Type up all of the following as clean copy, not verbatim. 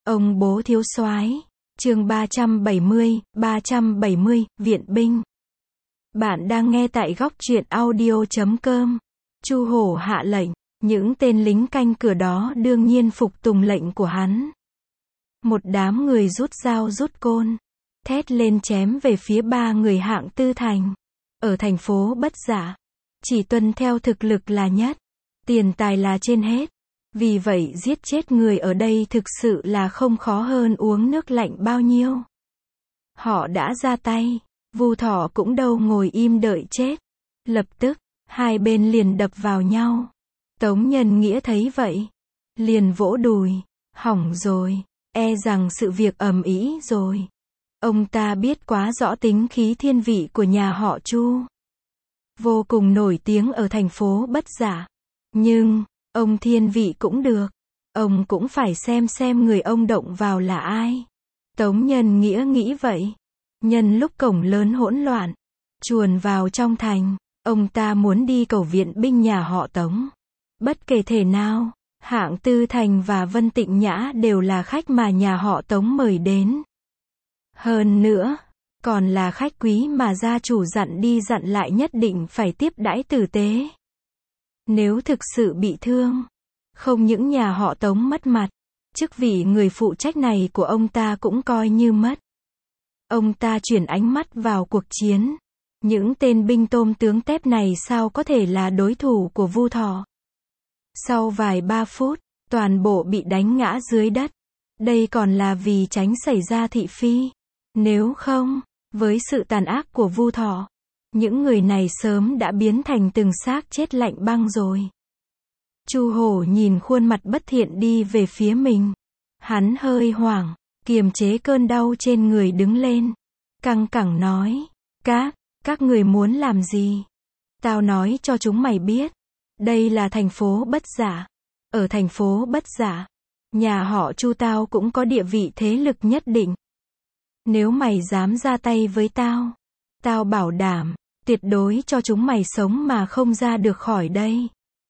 Ông bố thiếu soái. Chương 370, viện binh. Bạn đang nghe tại góc truyện audio.com. Chu Hổ hạ lệnh, những tên lính canh cửa đó đương nhiên phục tùng lệnh của hắn. Một đám người rút dao rút côn, thét lên chém về phía ba người hạng tư thành. Ở thành phố Bất Dạ, chỉ tuân theo thực lực là nhất, tiền tài là trên hết. Vì vậy giết chết người ở đây thực sự là không khó hơn uống nước lạnh bao nhiêu. Họ đã ra tay, Vu Thọ cũng đâu ngồi im đợi chết. Lập tức, hai bên liền đập vào nhau. Tống Nhân Nghĩa thấy vậy, liền vỗ đùi, hỏng rồi, e rằng sự việc ầm ĩ rồi. Ông ta biết quá rõ tính khí thiên vị của nhà họ Chu. Vô cùng nổi tiếng ở thành phố Bất Dạ. Nhưng, ông thiên vị cũng được. Ông cũng phải xem người ông động vào là ai. Tống Nhân Nghĩa nghĩ vậy. Nhân lúc cổng lớn hỗn loạn, chuồn vào trong thành, ông ta muốn đi cầu viện binh nhà họ Tống. Bất kể thể nào, hạng Tư Thành và Vân Tịnh Nhã đều là khách mà nhà họ Tống mời đến. Hơn nữa, còn là khách quý mà gia chủ dặn đi dặn lại nhất định phải tiếp đãi tử tế. Nếu thực sự bị thương, không những nhà họ Tống mất mặt, chức vị người phụ trách này của ông ta cũng coi như mất. Ông ta chuyển ánh mắt vào cuộc chiến. Những tên binh tôm tướng tép này sao có thể là đối thủ của Vu Thọ. Sau vài 3 phút, toàn bộ bị đánh ngã dưới đất. Đây còn là vì tránh xảy ra thị phi. Nếu không, với sự tàn ác của Vu Thọ, những người này sớm đã biến thành từng xác chết lạnh băng rồi. Chu Hổ nhìn khuôn mặt bất thiện đi về phía mình. Hắn hơi hoảng, kiềm chế cơn đau trên người đứng lên. Căng cẳng nói, các người muốn làm gì? Tao nói cho chúng mày biết. Đây là thành phố Bất Dạ. Ở thành phố Bất Dạ, nhà họ Chu tao cũng có địa vị thế lực nhất định. Nếu mày dám ra tay với tao, tao bảo đảm, tuyệt đối cho chúng mày sống mà không ra được khỏi đây.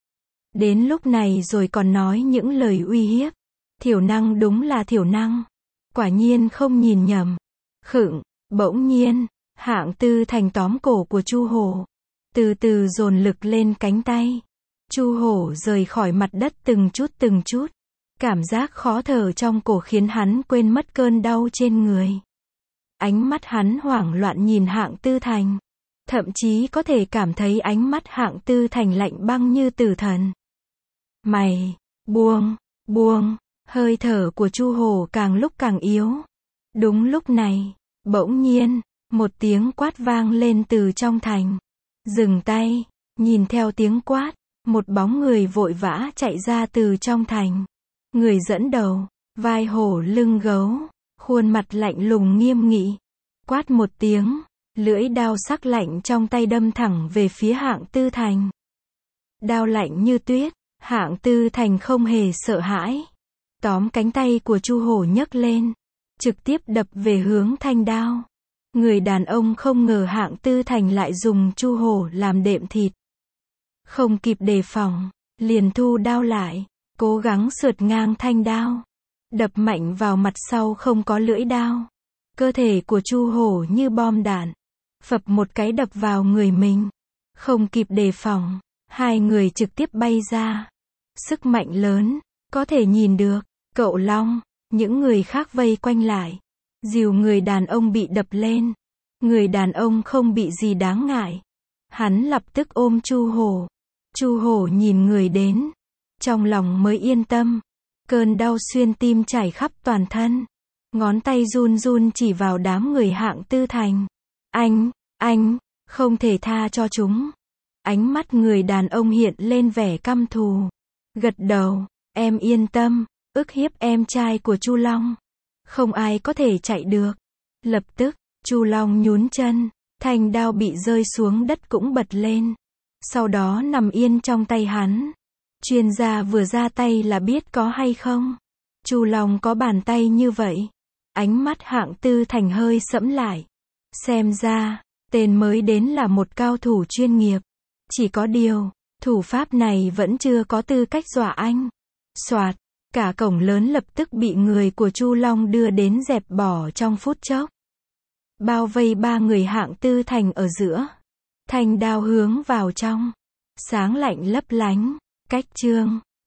Đến lúc này rồi còn nói những lời uy hiếp. Thiểu năng đúng là thiểu năng. Quả nhiên không nhìn nhầm. Khựng, bỗng nhiên, hạng Tư Thành tóm cổ của Chu Hổ. Từ từ dồn lực lên cánh tay. Chu Hổ rời khỏi mặt đất từng chút. Cảm giác khó thở trong cổ khiến hắn quên mất cơn đau trên người. Ánh mắt hắn hoảng loạn nhìn hạng Tư Thành. Thậm chí có thể cảm thấy ánh mắt hạng Tư Thành lạnh băng như tử thần. Mày, buông, hơi thở của Chu Hổ càng lúc càng yếu. Đúng lúc này, bỗng nhiên, một tiếng quát vang lên từ trong thành. Dừng tay, nhìn theo tiếng quát, một bóng người vội vã chạy ra từ trong thành. Người dẫn đầu, vai hổ lưng gấu, khuôn mặt lạnh lùng nghiêm nghị. Quát một tiếng, lưỡi đao sắc lạnh trong tay đâm thẳng về phía hạng Tư Thành. Đao lạnh như tuyết, hạng Tư Thành không hề sợ hãi. Tóm cánh tay của Chu Hổ nhấc lên, trực tiếp đập về hướng thanh đao. Người đàn ông không ngờ hạng Tư Thành lại dùng Chu Hổ làm đệm thịt. Không kịp đề phòng, liền thu đao lại, cố gắng sượt ngang thanh đao. Đập mạnh vào mặt sau không có lưỡi đao. Cơ thể của Chu Hổ như bom đạn. Phập một cái đập vào người mình. Không kịp đề phòng, hai người trực tiếp bay ra. Sức mạnh lớn, có thể nhìn được. Cậu Long, những người khác vây quanh lại. Dìu người đàn ông bị đập lên. Người đàn ông không bị gì đáng ngại. Hắn lập tức ôm Chu Hổ. Chu Hổ nhìn người đến. Trong lòng mới yên tâm. Cơn đau xuyên tim chảy khắp toàn thân. Ngón tay run chỉ vào đám người hạng Tư Thành. Anh, không thể tha cho chúng. Ánh mắt người đàn ông hiện lên vẻ căm thù. Gật đầu, em yên tâm, ức hiếp em trai của Chu Long. Không ai có thể chạy được. Lập tức, Chu Long nhún chân, thanh đao bị rơi xuống đất cũng bật lên. Sau đó nằm yên trong tay hắn. Chuyên gia vừa ra tay là biết có hay không. Chu Long có bàn tay như vậy. Ánh mắt hạng Tư Thành hơi sẫm lại. Xem ra, tên mới đến là một cao thủ chuyên nghiệp. Chỉ có điều, thủ pháp này vẫn chưa có tư cách dọa anh. Soạt, Cả cổng lớn lập tức bị người của Chu Long đưa đến dẹp bỏ trong phút chốc. Bao vây 3 người hạng tư thành ở giữa. Thanh đao hướng vào trong. Sáng lạnh lấp lánh. Cách chương.